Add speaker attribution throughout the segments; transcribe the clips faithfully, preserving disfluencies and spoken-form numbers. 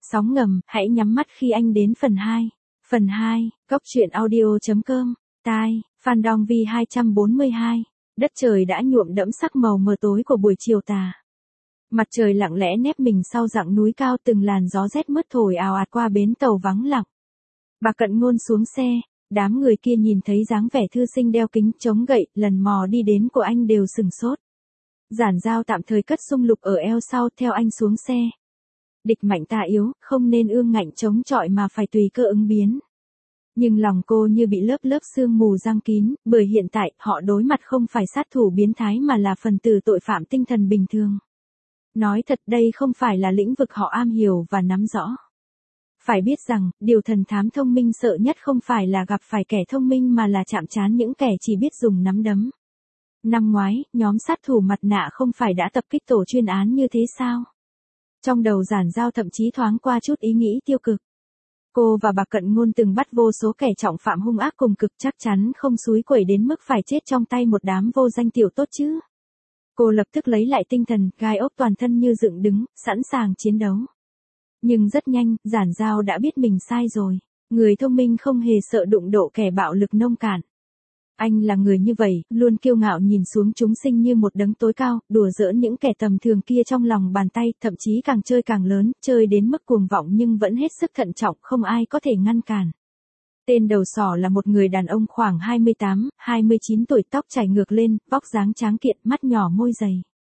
Speaker 1: Sóng ngầm, hãy nhắm mắt khi anh đến phần hai. Phần hai, Cốc truyện audio.com, tai, Phan Dong Vi hai trăm bốn mươi hai. Đất trời đã nhuộm đẫm sắc màu mờ tối của buổi chiều tà. Mặt trời lặng lẽ nép mình sau dặng núi cao, từng làn gió rét mướt thổi ào ạt qua bến tàu vắng lặng. Bà Cận Ngôn xuống xe, đám người kia nhìn thấy dáng vẻ thư sinh đeo kính chống gậy, lần mò đi đến của anh đều sừng sốt. Giản Giao tạm thời cất sung lục ở eo sau, theo anh xuống xe. Địch mạnh ta yếu, không nên ương ngạnh chống chọi mà phải tùy cơ ứng biến. Nhưng lòng cô như bị lớp lớp sương mù giăng kín, bởi hiện tại, họ đối mặt không phải sát thủ biến thái mà là phần tử tội phạm tinh thần bình thường. Nói thật, đây không phải là lĩnh vực họ am hiểu và nắm rõ. Phải biết rằng, điều thần thám thông minh sợ nhất không phải là gặp phải kẻ thông minh mà là chạm trán những kẻ chỉ biết dùng nắm đấm. Năm ngoái, nhóm sát thủ mặt nạ không phải đã tập kích tổ chuyên án như thế sao? Trong đầu Giản Giao thậm chí thoáng qua chút ý nghĩ tiêu cực. Cô và bà Cận Ngôn từng bắt vô số kẻ trọng phạm hung ác cùng cực, chắc chắn không xúi quẩy đến mức phải chết trong tay một đám vô danh tiểu tốt chứ. Cô lập tức lấy lại tinh thần, gai ốc toàn thân như dựng đứng, sẵn sàng chiến đấu. Nhưng rất nhanh, Giản Giao đã biết mình sai rồi. Người thông minh không hề sợ đụng độ kẻ bạo lực nông cạn. Anh là người như vậy, luôn kiêu ngạo nhìn xuống chúng sinh như một đấng tối cao, đùa giỡn những kẻ tầm thường kia trong lòng bàn tay, thậm chí càng chơi càng lớn, chơi đến mức cuồng vọng nhưng vẫn hết sức thận trọng, không ai có thể ngăn cản. Tên đầu sỏ là một người đàn ông khoảng hai mươi tám, hai mươi chín tuổi, tóc chảy ngược lên, vóc dáng tráng kiện, mắt nhỏ môi dày.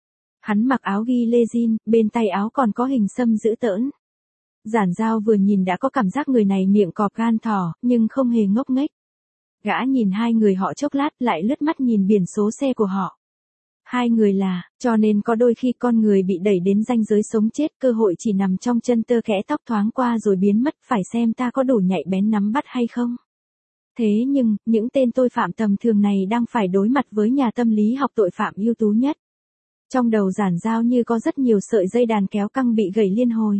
Speaker 1: Hắn mặc áo ghi lê jean, bên tay áo còn có hình xăm dữ tợn. Giản Giao vừa nhìn đã có cảm giác người này miệng cọp gan thỏ, nhưng không hề ngốc nghếch. Gã nhìn hai người họ chốc lát, lại lướt mắt nhìn biển số xe của họ. Hai người là, cho nên có đôi khi con người bị đẩy đến ranh giới sống chết, cơ hội chỉ nằm trong chân tơ kẽ tóc thoáng qua rồi biến mất, phải xem ta có đủ nhạy bén nắm bắt hay không. Thế nhưng, những tên tội phạm tầm thường này đang phải đối mặt với nhà tâm lý học tội phạm ưu tú nhất. Trong đầu Giản Giao như có rất nhiều sợi dây đàn kéo căng bị gãy liên hồi.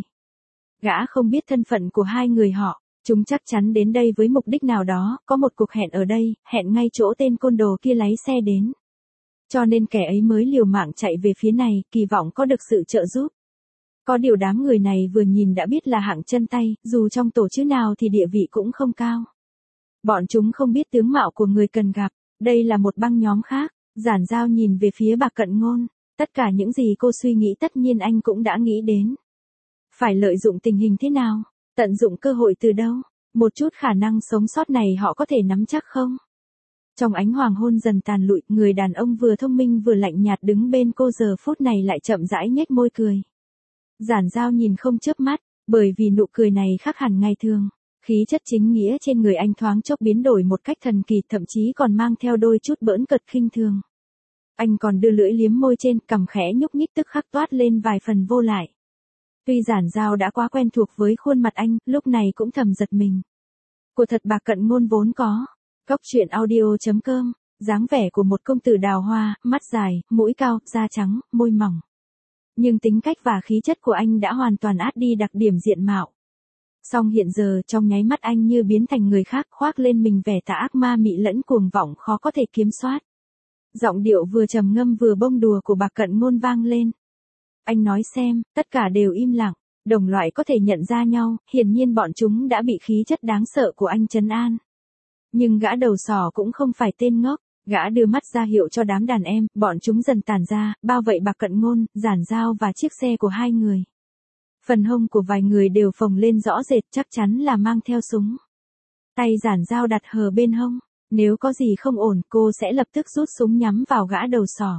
Speaker 1: Gã không biết thân phận của hai người họ. Chúng chắc chắn đến đây với mục đích nào đó, có một cuộc hẹn ở đây, hẹn ngay chỗ tên côn đồ kia lái xe đến. Cho nên kẻ ấy mới liều mạng chạy về phía này, kỳ vọng có được sự trợ giúp. Có điều đám người này vừa nhìn đã biết là hạng chân tay, dù trong tổ chứ nào thì địa vị cũng không cao. Bọn chúng không biết tướng mạo của người cần gặp, đây là một băng nhóm khác. Giản Giao nhìn về phía bà Cận Ngôn, tất cả những gì cô suy nghĩ tất nhiên anh cũng đã nghĩ đến. Phải lợi dụng tình hình thế nào? Tận dụng cơ hội từ đâu? Một chút khả năng sống sót này họ có thể nắm chắc không? Trong ánh hoàng hôn dần tàn lụi, người đàn ông vừa thông minh vừa lạnh nhạt đứng bên cô giờ phút này lại chậm rãi nhếch môi cười. Giản Giao nhìn không chớp mắt, bởi vì nụ cười này khác hẳn ngày thường. Khí chất chính nghĩa trên người anh thoáng chốc biến đổi một cách thần kỳ, thậm chí còn mang theo đôi chút bỡn cợt khinh thường. Anh còn đưa lưỡi liếm môi trên, cằm khẽ nhúc nhích tức khắc toát lên vài phần vô lại. Tuy Giản Giao đã quá quen thuộc với khuôn mặt anh, lúc này cũng thầm giật mình. Của thật bà Cận Ngôn vốn có. Cốc truyện audio.com, dáng vẻ của một công tử đào hoa, mắt dài, mũi cao, da trắng, môi mỏng. Nhưng tính cách và khí chất của anh đã hoàn toàn át đi đặc điểm diện mạo. Song hiện giờ trong nháy mắt anh như biến thành người khác, khoác lên mình vẻ tà ác ma mị lẫn cuồng vọng khó có thể kiểm soát. Giọng điệu vừa trầm ngâm vừa bông đùa của bà Cận Ngôn vang lên. Anh nói xem, tất cả đều im lặng, đồng loại có thể nhận ra nhau, hiển nhiên bọn chúng đã bị khí chất đáng sợ của anh trấn an. Nhưng gã đầu sỏ cũng không phải tên ngốc, gã đưa mắt ra hiệu cho đám đàn em, bọn chúng dần tản ra, bao vây bà Cận Ngôn, Giản Giao và chiếc xe của hai người. Phần hông của vài người đều phồng lên rõ rệt, chắc chắn là mang theo súng. Tay Giản Giao đặt hờ bên hông, nếu có gì không ổn cô sẽ lập tức rút súng nhắm vào gã đầu sỏ.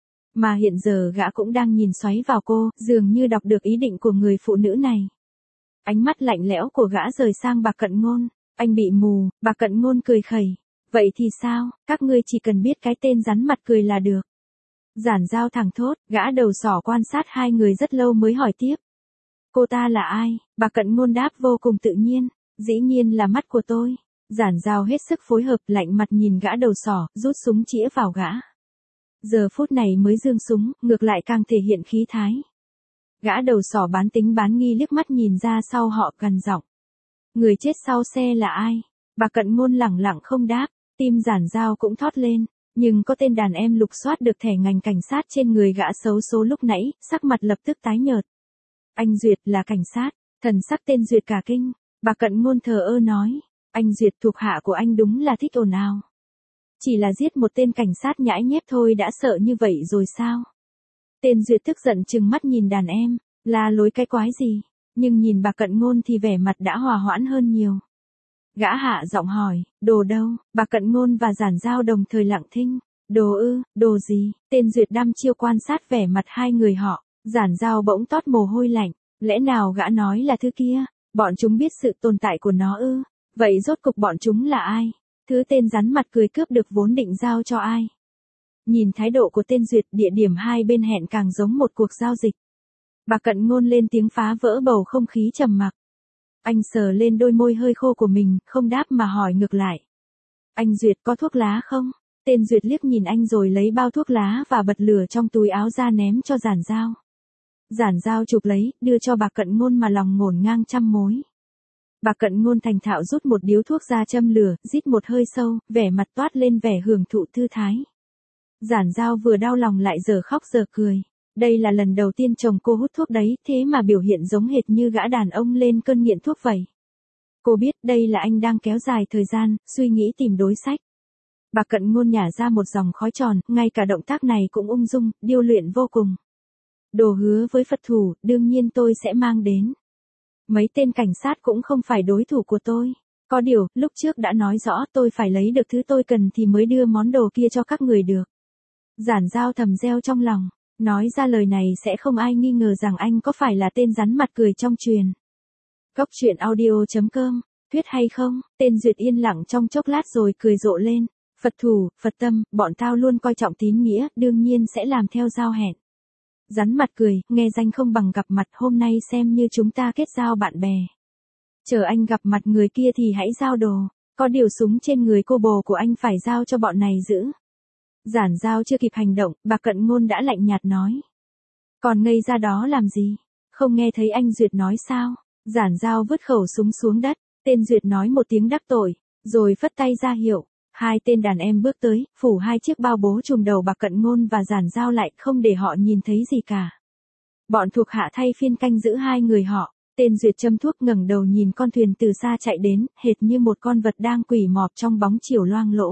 Speaker 1: Mà hiện giờ gã cũng đang nhìn xoáy vào cô, dường như đọc được ý định của người phụ nữ này. Ánh mắt lạnh lẽo của gã rời sang bà Cận Ngôn, anh bị mù, bà Cận Ngôn cười khẩy. Vậy thì sao, các ngươi chỉ cần biết cái tên rắn mặt cười là được. Giản Giao thẳng thốt, gã đầu sỏ quan sát hai người rất lâu mới hỏi tiếp. Cô ta là ai? Bà Cận Ngôn đáp vô cùng tự nhiên, dĩ nhiên là mắt của tôi. Giản Giao hết sức phối hợp, lạnh mặt nhìn gã đầu sỏ, rút súng chĩa vào gã. Giờ phút này mới giương súng, ngược lại càng thể hiện khí thái. Gã đầu sỏ bán tính bán nghi liếc mắt nhìn ra sau họ gằn giọng. Người chết sau xe là ai? Bà Cận Ngôn lẳng lặng không đáp, tim Giản Giao cũng thót lên, nhưng có tên đàn em lục soát được thẻ ngành cảnh sát trên người gã xấu số lúc nãy, sắc mặt lập tức tái nhợt. Anh Duyệt là cảnh sát, Thần sắc tên Duyệt cả kinh, bà Cận Ngôn thờ ơ nói, anh Duyệt thuộc hạ của anh đúng là thích ồn ào. Chỉ là giết một tên cảnh sát nhãi nhép thôi đã sợ như vậy rồi sao? Tên Duyệt tức giận trừng mắt nhìn đàn em, la lối cái quái gì, nhưng nhìn bà Cận Ngôn thì vẻ mặt đã hòa hoãn hơn nhiều. Gã hạ giọng hỏi, đồ đâu, bà Cận Ngôn và Giản Giao đồng thời lặng thinh, đồ ư, đồ gì, tên Duyệt đăm chiêu quan sát vẻ mặt hai người họ, Giản Giao bỗng toát mồ hôi lạnh, lẽ nào gã nói là thứ kia, bọn chúng biết sự tồn tại của nó ư, vậy rốt cục bọn chúng là ai, thứ tên rắn mặt cười cướp được vốn định giao cho ai. Nhìn thái độ của tên Duyệt, địa điểm hai bên hẹn càng giống một cuộc giao dịch. Bà Cận Ngôn lên tiếng phá vỡ bầu không khí trầm mặc. Anh sờ lên đôi môi hơi khô của mình, không đáp mà hỏi ngược lại. Anh Duyệt có thuốc lá không? Tên Duyệt liếc nhìn anh rồi lấy bao thuốc lá và bật lửa trong túi áo ra ném cho Giản Giao. Giản Giao chụp lấy, đưa cho bà Cận Ngôn mà lòng ngổn ngang trăm mối. Bà Cận Ngôn thành thạo rút một điếu thuốc ra châm lửa, rít một hơi sâu, vẻ mặt toát lên vẻ hưởng thụ thư thái. Giản Giao vừa đau lòng lại giờ khóc giờ cười. Đây là lần đầu tiên chồng cô hút thuốc đấy, thế mà biểu hiện giống hệt như gã đàn ông lên cơn nghiện thuốc vậy. Cô biết đây là anh đang kéo dài thời gian, suy nghĩ tìm đối sách. Bà Cận Ngôn nhả ra một dòng khói tròn, ngay cả động tác này cũng ung dung, điêu luyện vô cùng. Đồ hứa với Phật thủ, đương nhiên tôi sẽ mang đến. Mấy tên cảnh sát cũng không phải đối thủ của tôi. Có điều, lúc trước đã nói rõ tôi phải lấy được thứ tôi cần thì mới đưa món đồ kia cho các người được. Giản Giao thầm reo trong lòng. Nói ra lời này sẽ không ai nghi ngờ rằng anh có phải là tên rắn mặt cười trong truyền. Cốc truyện audio chấm com, thuyết hay không? Tên Duyệt yên lặng trong chốc lát rồi cười rộ lên. Phật thủ, Phật tâm, bọn tao luôn coi trọng tín nghĩa, đương nhiên sẽ làm theo giao hẹn. Rắn mặt cười, nghe danh không bằng gặp mặt, hôm nay xem như chúng ta kết giao bạn bè. Chờ anh gặp mặt người kia thì hãy giao đồ, có điều súng trên người cô bồ của anh phải giao cho bọn này giữ. Giản Giao chưa kịp hành động, bà Cận Ngôn đã lạnh nhạt nói. Còn ngây ra đó làm gì? Không nghe thấy anh Duyệt nói sao? Giản Giao vứt khẩu súng xuống đất, tên Duyệt nói một tiếng đắc tội, rồi phất tay ra hiệu. Hai tên đàn em bước tới, phủ hai chiếc bao bố trùm đầu bà Cận Ngôn và Giản Giao lại, không để họ nhìn thấy gì cả. Bọn thuộc hạ thay phiên canh giữ hai người họ, tên Duyệt châm thuốc ngẩng đầu nhìn con thuyền từ xa chạy đến, hệt như một con vật đang quỳ mọp trong bóng chiều loang lỗ.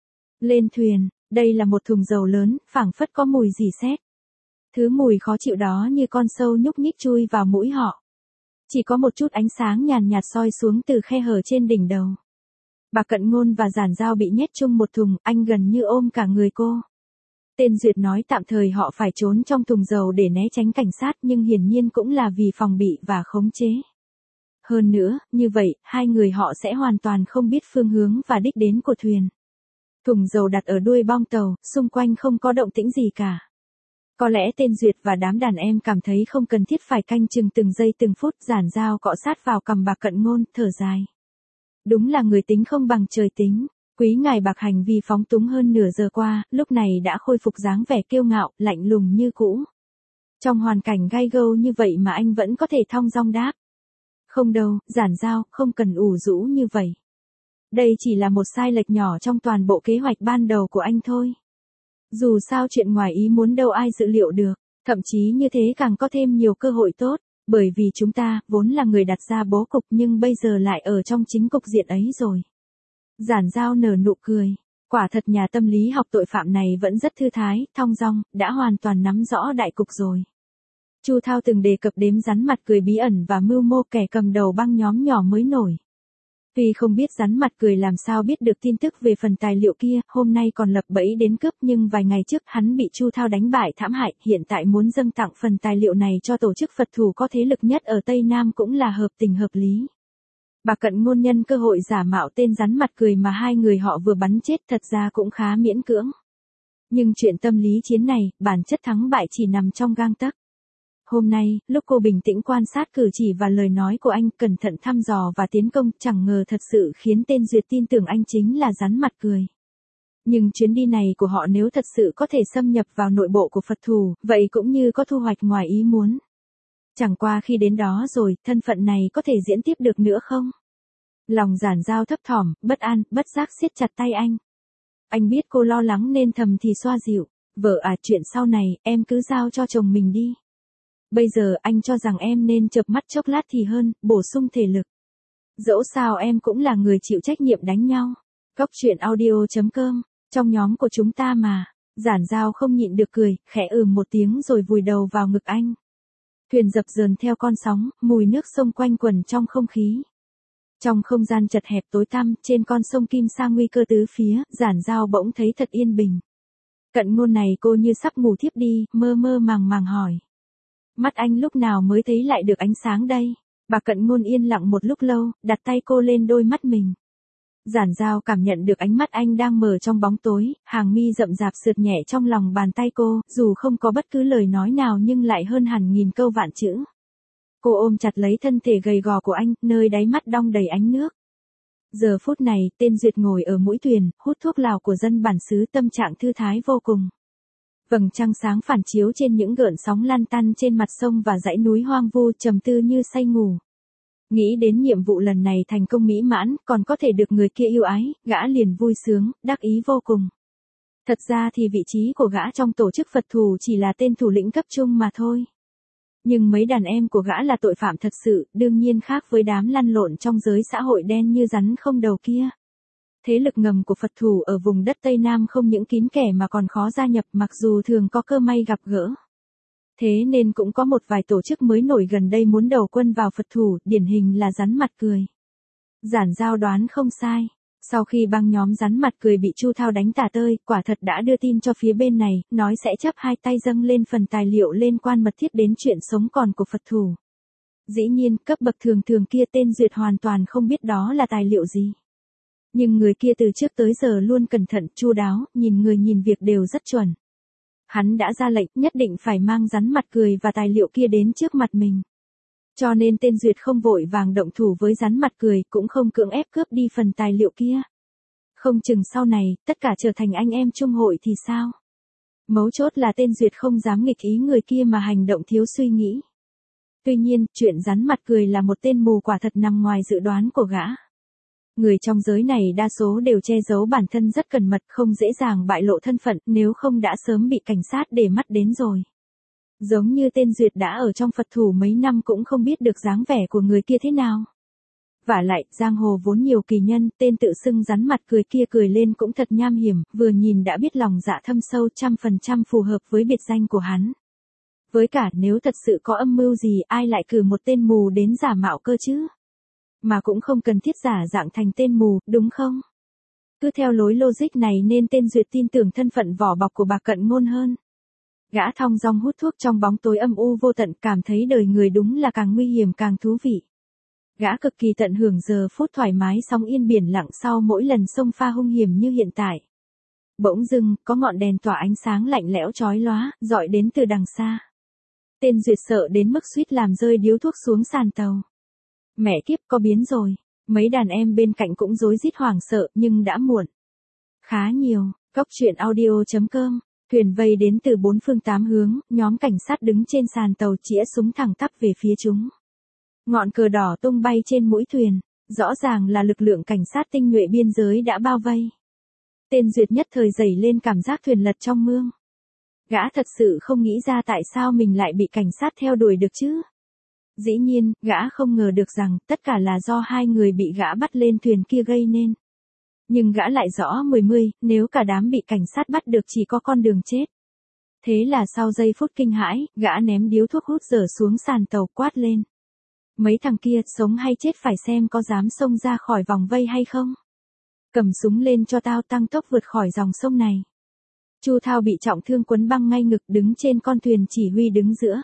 Speaker 1: Lên thuyền. Đây là một thùng dầu lớn, phảng phất có mùi rỉ sét. Thứ mùi khó chịu đó như con sâu nhúc nhích chui vào mũi họ. Chỉ có một chút ánh sáng nhàn nhạt soi xuống từ khe hở trên đỉnh đầu. Bà Cận Ngôn và Giản Giao bị nhét chung một thùng, anh gần như ôm cả người cô. Tên Duyệt nói tạm thời họ phải trốn trong thùng dầu để né tránh cảnh sát, nhưng hiển nhiên cũng là vì phòng bị và khống chế. Hơn nữa, như vậy, hai người họ sẽ hoàn toàn không biết phương hướng và đích đến của thuyền. Thùng dầu đặt ở đuôi bong tàu, xung quanh không có động tĩnh gì cả. Có lẽ tên Duyệt và đám đàn em cảm thấy không cần thiết phải canh chừng từng giây từng phút. Giản Giao cọ sát vào cằm bà Cận Ngôn, thở dài. Đúng là người tính không bằng trời tính. Quý ngài bạc hành vi phóng túng hơn nửa giờ qua, lúc này đã khôi phục dáng vẻ kiêu ngạo, lạnh lùng như cũ. Trong hoàn cảnh gai gâu như vậy mà anh vẫn có thể thong dong đáp. Không đâu, Giản Giao, không cần ủ rũ như vậy. Đây chỉ là một sai lệch nhỏ trong toàn bộ kế hoạch ban đầu của anh thôi. Dù sao chuyện ngoài ý muốn đâu ai dự liệu được, thậm chí như thế càng có thêm nhiều cơ hội tốt, bởi vì chúng ta vốn là người đặt ra bố cục nhưng bây giờ lại ở trong chính cục diện ấy rồi. Giản Giao nở nụ cười, quả thật nhà tâm lý học tội phạm này vẫn rất thư thái, thong dong, đã hoàn toàn nắm rõ đại cục rồi. Chu Thao từng đề cập đếm rắn mặt cười bí ẩn và mưu mô kẻ cầm đầu băng nhóm nhỏ mới nổi. Tuy không biết rắn mặt cười làm sao biết được tin tức về phần tài liệu kia, hôm nay còn lập bẫy đến cướp, nhưng vài ngày trước hắn bị Chu Thao đánh bại thảm hại, hiện tại muốn dâng tặng phần tài liệu này cho tổ chức Phật thủ có thế lực nhất ở Tây Nam cũng là hợp tình hợp lý. Bà Cận Ngôn nhân cơ hội giả mạo tên rắn mặt cười mà hai người họ vừa bắn chết, thật ra cũng khá miễn cưỡng. Nhưng chuyện tâm lý chiến này, bản chất thắng bại chỉ nằm trong gang tấc. Hôm nay, lúc cô bình tĩnh quan sát cử chỉ và lời nói của anh, cẩn thận thăm dò và tiến công, chẳng ngờ thật sự khiến tên Duyệt tin tưởng anh chính là rắn mặt cười. Nhưng chuyến đi này của họ nếu thật sự có thể xâm nhập vào nội bộ của Phật thủ, vậy cũng như có thu hoạch ngoài ý muốn. Chẳng qua khi đến đó rồi, thân phận này có thể diễn tiếp được nữa không? Lòng Giản Giao thấp thỏm, bất an, bất giác siết chặt tay anh. Anh biết cô lo lắng nên thầm thì xoa dịu. Vợ à, chuyện sau này, em cứ giao cho chồng mình đi. Bây giờ anh cho rằng em nên chợp mắt chốc lát thì hơn, bổ sung thể lực. Dẫu sao em cũng là người chịu trách nhiệm đánh nhau. Cốc truyện audio chấm com, trong nhóm của chúng ta mà. Giản Dao không nhịn được cười, khẽ ừm một tiếng rồi vùi đầu vào ngực anh. Thuyền dập dờn theo con sóng, mùi nước sông quanh quẩn trong không khí. Trong không gian chật hẹp tối tăm, trên con sông Kim Sa nguy cơ tứ phía, Giản Dao bỗng thấy thật yên bình. Cận Ngôn này cô như sắp ngủ thiếp đi, mơ mơ màng màng hỏi. Mắt anh lúc nào mới thấy lại được ánh sáng đây? Bà Cận Ngôn yên lặng một lúc lâu, đặt tay cô lên đôi mắt mình. Giản Dao cảm nhận được ánh mắt anh đang mở trong bóng tối, hàng mi rậm rạp sượt nhẹ trong lòng bàn tay cô, dù không có bất cứ lời nói nào nhưng lại hơn hẳn nghìn câu vạn chữ. Cô ôm chặt lấy thân thể gầy gò của anh, nơi đáy mắt đong đầy ánh nước. Giờ phút này, tên Duyệt ngồi ở mũi thuyền, hút thuốc lào của dân bản xứ, tâm trạng thư thái vô cùng. Vầng trăng sáng phản chiếu trên những gợn sóng lăn tăn trên mặt sông và dãy núi hoang vu, trầm tư như say ngủ. Nghĩ đến nhiệm vụ lần này thành công mỹ mãn, còn có thể được người kia yêu ái, gã liền vui sướng, đắc ý vô cùng. Thật ra thì vị trí của gã trong tổ chức Phật thủ chỉ là tên thủ lĩnh cấp trung mà thôi. Nhưng mấy đàn em của gã là tội phạm thật sự, đương nhiên khác với đám lăn lộn trong giới xã hội đen như rắn không đầu kia. Thế lực ngầm của Phật thủ ở vùng đất Tây Nam không những kín kẽ mà còn khó gia nhập, mặc dù thường có cơ may gặp gỡ. Thế nên cũng có một vài tổ chức mới nổi gần đây muốn đầu quân vào Phật thủ, điển hình là Rắn Mặt Cười. Giản Dao đoán không sai. Sau khi băng nhóm Rắn Mặt Cười bị Chu Thao đánh tả tơi, quả thật đã đưa tin cho phía bên này, nói sẽ chấp hai tay dâng lên phần tài liệu liên quan mật thiết đến chuyện sống còn của Phật thủ. Dĩ nhiên, cấp bậc thường thường kia tên Duyệt hoàn toàn không biết đó là tài liệu gì. Nhưng người kia từ trước tới giờ luôn cẩn thận, chu đáo, nhìn người nhìn việc đều rất chuẩn. Hắn đã ra lệnh nhất định phải mang Rắn Mặt Cười và tài liệu kia đến trước mặt mình. Cho nên tên Duyệt không vội vàng động thủ với Rắn Mặt Cười, cũng không cưỡng ép cướp đi phần tài liệu kia. Không chừng sau này, tất cả trở thành anh em chung hội thì sao? Mấu chốt là tên Duyệt không dám nghịch ý người kia mà hành động thiếu suy nghĩ. Tuy nhiên, chuyện Rắn Mặt Cười là một tên mù quả thật nằm ngoài dự đoán của gã. Người trong giới này đa số đều che giấu bản thân rất cẩn mật, không dễ dàng bại lộ thân phận, nếu không đã sớm bị cảnh sát để mắt đến rồi. Giống như tên Duyệt đã ở trong Phật thủ mấy năm cũng không biết được dáng vẻ của người kia thế nào. Vả lại, giang hồ vốn nhiều kỳ nhân, tên tự xưng Rắn Mặt Cười kia cười lên cũng thật nham hiểm, vừa nhìn đã biết lòng dạ thâm sâu, trăm phần trăm phù hợp với biệt danh của hắn. Với cả, nếu thật sự có âm mưu gì, ai lại cử một tên mù đến giả mạo cơ chứ? Mà cũng không cần thiết giả dạng thành tên mù, đúng không? Cứ theo lối logic này nên tên Duyệt tin tưởng thân phận vỏ bọc của bà Cận Ngôn hơn. Gã thong dong hút thuốc trong bóng tối âm u vô tận, cảm thấy đời người đúng là càng nguy hiểm càng thú vị. Gã cực kỳ tận hưởng giờ phút thoải mái sóng yên biển lặng sau mỗi lần sông pha hung hiểm như hiện tại. Bỗng dưng, có ngọn đèn tỏa ánh sáng lạnh lẽo chói lóa, dọi đến từ đằng xa. Tên Duyệt sợ đến mức suýt làm rơi điếu thuốc xuống sàn tàu. Mẹ kiếp, có biến rồi. Mấy đàn em bên cạnh cũng rối rít hoảng sợ, nhưng đã muộn. Khá nhiều. Cốc truyện audio chấm com. Thuyền vây đến từ bốn phương tám hướng, nhóm cảnh sát đứng trên sàn tàu chĩa súng thẳng tắp về phía chúng. Ngọn cờ đỏ tung bay trên mũi thuyền, rõ ràng là lực lượng cảnh sát tinh nhuệ biên giới đã bao vây. Tên Duyệt nhất thời dậy lên cảm giác thuyền lật trong mương. Gã thật sự không nghĩ ra tại sao mình lại bị cảnh sát theo đuổi được chứ. Dĩ nhiên, gã không ngờ được rằng tất cả là do hai người bị gã bắt lên thuyền kia gây nên. Nhưng gã lại rõ mười mươi, nếu cả đám bị cảnh sát bắt được chỉ có con đường chết. Thế là sau giây phút kinh hãi, gã ném điếu thuốc hút dở xuống sàn tàu quát lên. Mấy thằng kia, sống hay chết phải xem có dám xông ra khỏi vòng vây hay không. Cầm súng lên cho tao, tăng tốc vượt khỏi dòng sông này. Chu Thao bị trọng thương quấn băng ngay ngực, đứng trên con thuyền chỉ huy đứng giữa.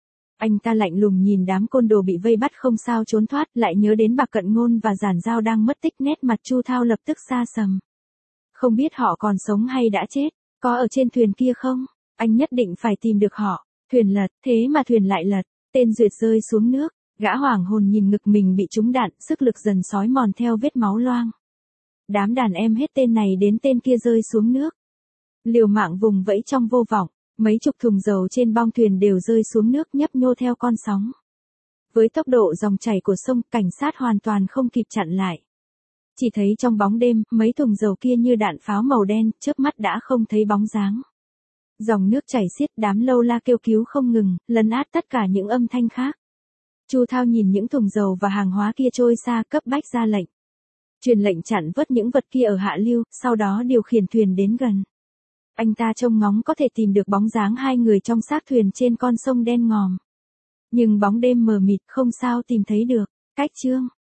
Speaker 1: Anh ta lạnh lùng nhìn đám côn đồ bị vây bắt không sao trốn thoát, lại nhớ đến bà Cận Ngôn và Giản Dao đang mất tích, nét mặt Chu Thao lập tức xa sầm. Không biết họ còn sống hay đã chết, có ở trên thuyền kia không? Anh nhất định phải tìm được họ. Thuyền lật, thế mà thuyền lại lật, tên Duyệt rơi xuống nước, gã hoảng hồn nhìn ngực mình bị trúng đạn, sức lực dần xói mòn theo vết máu loang. Đám đàn em hết tên này đến tên kia rơi xuống nước. Liều mạng vùng vẫy trong vô vọng. Mấy chục thùng dầu trên bong thuyền đều rơi xuống nước nhấp nhô theo con sóng. Với tốc độ dòng chảy của sông, cảnh sát hoàn toàn không kịp chặn lại. Chỉ thấy trong bóng đêm, mấy thùng dầu kia như đạn pháo màu đen, chớp mắt đã không thấy bóng dáng. Dòng nước chảy xiết, đám lâu la kêu cứu không ngừng, lấn át tất cả những âm thanh khác. Chu Thao nhìn những thùng dầu và hàng hóa kia trôi xa, cấp bách ra lệnh. Truyền lệnh chặn vớt những vật kia ở hạ lưu, sau đó điều khiển thuyền đến gần. Anh ta trông ngóng có thể tìm được bóng dáng hai người trong xác thuyền trên con sông đen ngòm. Nhưng bóng đêm mờ mịt, không sao tìm thấy được. Cách chương